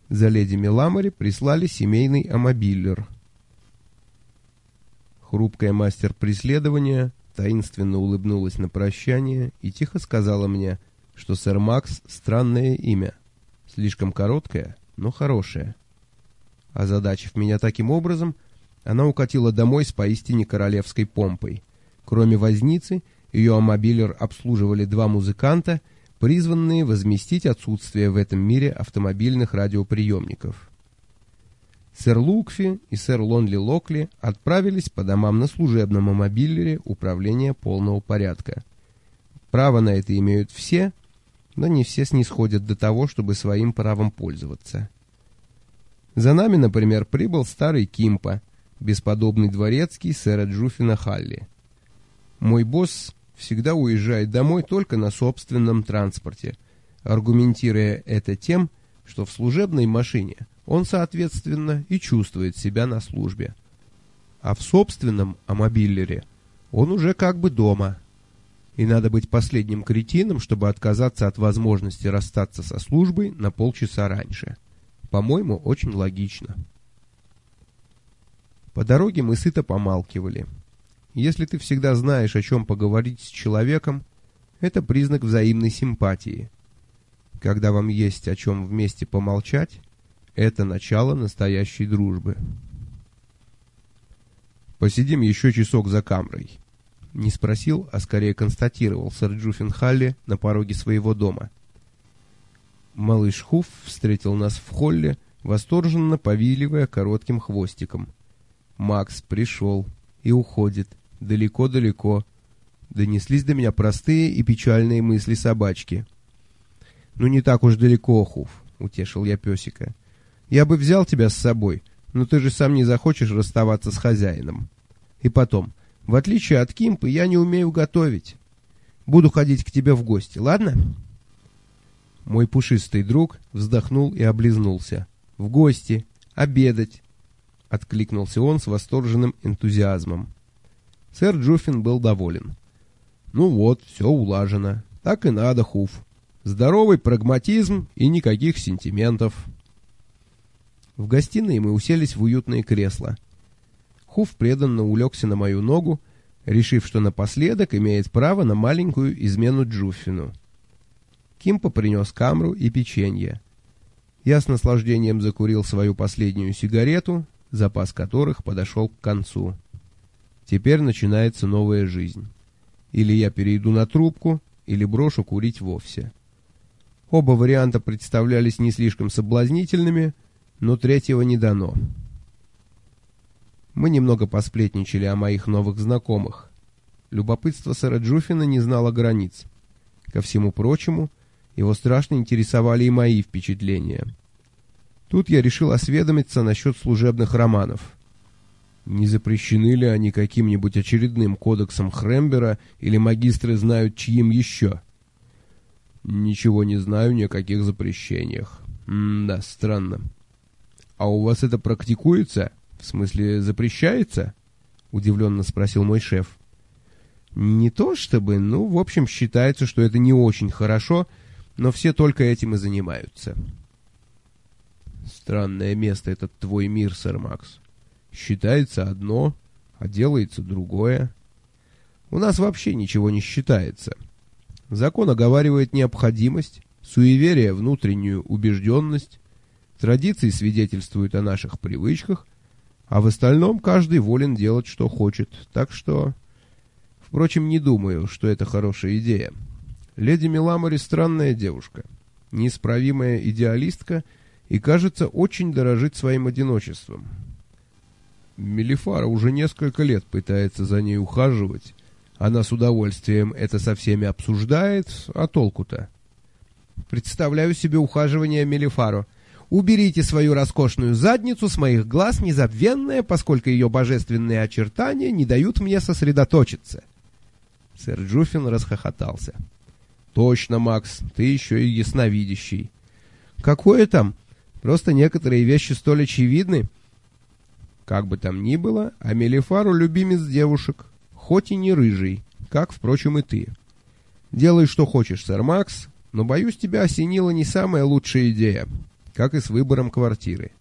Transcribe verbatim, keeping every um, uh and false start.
За леди Меламори прислали семейный амобиллер. Хрупкая мастер преследования таинственно улыбнулась на прощание и тихо сказала мне, что сэр Макс — странное имя, слишком короткое, но хорошее. Озадачив меня таким образом, она укатила домой с поистине королевской помпой. Кроме возницы, ее амобиллер обслуживали два музыканта, призванные возместить отсутствие в этом мире автомобильных радиоприемников. Сэр Лукфи и сэр Лонли Локли отправились по домам на служебном амобиллере управления полного порядка. Право на это имеют все, но не все снисходят до того, чтобы своим правом пользоваться. За нами, например, прибыл старый Кимпа, бесподобный дворецкий сэра Джуффина Халли. Мой босс всегда уезжает домой только на собственном транспорте, аргументируя это тем, что в служебной машине он, соответственно, и чувствует себя на службе. А в собственном амобиллере он уже как бы дома. И надо быть последним кретином, чтобы отказаться от возможности расстаться со службой на полчаса раньше. По-моему, очень логично. По дороге мы сыто помалкивали. Если ты всегда знаешь, о чем поговорить с человеком, это признак взаимной симпатии. Когда вам есть о чем вместе помолчать, это начало настоящей дружбы. «Посидим еще часок за камрой», — не спросил, а скорее констатировал сэр Джуффин Халли на пороге своего дома. Малыш Хуф встретил нас в холле, восторженно повиливая коротким хвостиком. «Макс пришел и уходит. Далеко-далеко». Донеслись до меня простые и печальные мысли собачки. «Ну не так уж далеко, Хуф», — утешил я песика. «Я бы взял тебя с собой, но ты же сам не захочешь расставаться с хозяином. И потом, в отличие от Кимпы, я не умею готовить. Буду ходить к тебе в гости, ладно?» Мой пушистый друг вздохнул и облизнулся. «В гости, обедать», — откликнулся он с восторженным энтузиазмом. Сэр Джуффин был доволен. «Ну вот, все улажено. Так и надо, Хуф. Здоровый прагматизм и никаких сентиментов». В гостиной мы уселись в уютные кресла. Хуф преданно улегся на мою ногу, решив, что напоследок имеет право на маленькую измену Джуффину. Кимпа принес камру и печенье. Я с наслаждением закурил свою последнюю сигарету, запас которых подошел к концу. Теперь начинается новая жизнь. Или я перейду на трубку, или брошу курить вовсе. Оба варианта представлялись не слишком соблазнительными, но третьего не дано. Мы немного посплетничали о моих новых знакомых. Любопытство сэра Джуффина не знало границ. Ко всему прочему, его страшно интересовали и мои впечатления. Тут я решил осведомиться насчет служебных романов. Не запрещены ли они каким-нибудь очередным кодексом Хрембера или магистры знают чьим еще? Ничего не знаю ни о каких запрещениях. М-да, странно. А у вас это практикуется? В смысле, запрещается? Удивленно спросил мой шеф. Не то чтобы, ну, в общем, считается, что это не очень хорошо, но все только этим и занимаются. Странное место этот твой мир, сэр Макс. Считается одно, а делается другое. У нас вообще ничего не считается. Закон оговаривает необходимость, суеверие — внутреннюю убежденность, традиции свидетельствуют о наших привычках, а в остальном каждый волен делать, что хочет. Так что... Впрочем, не думаю, что это хорошая идея. Леди Меламори странная девушка, неисправимая идеалистка и, кажется, очень дорожит своим одиночеством. Мелифара уже несколько лет пытается за ней ухаживать. Она с удовольствием это со всеми обсуждает, а толку-то? Представляю себе ухаживание Мелифаро. Уберите свою роскошную задницу с моих глаз, незабвенная, поскольку ее божественные очертания не дают мне сосредоточиться. Сэр Джуффин расхохотался. Точно, Макс, ты еще и ясновидящий. Какое там? Просто некоторые вещи столь очевидны. Как бы там ни было, а Мелифару любимец девушек, хоть и не рыжий, как, впрочем, и ты. Делай, что хочешь, сэр Макс, но, боюсь, тебя осенила не самая лучшая идея. как и с выбором квартиры.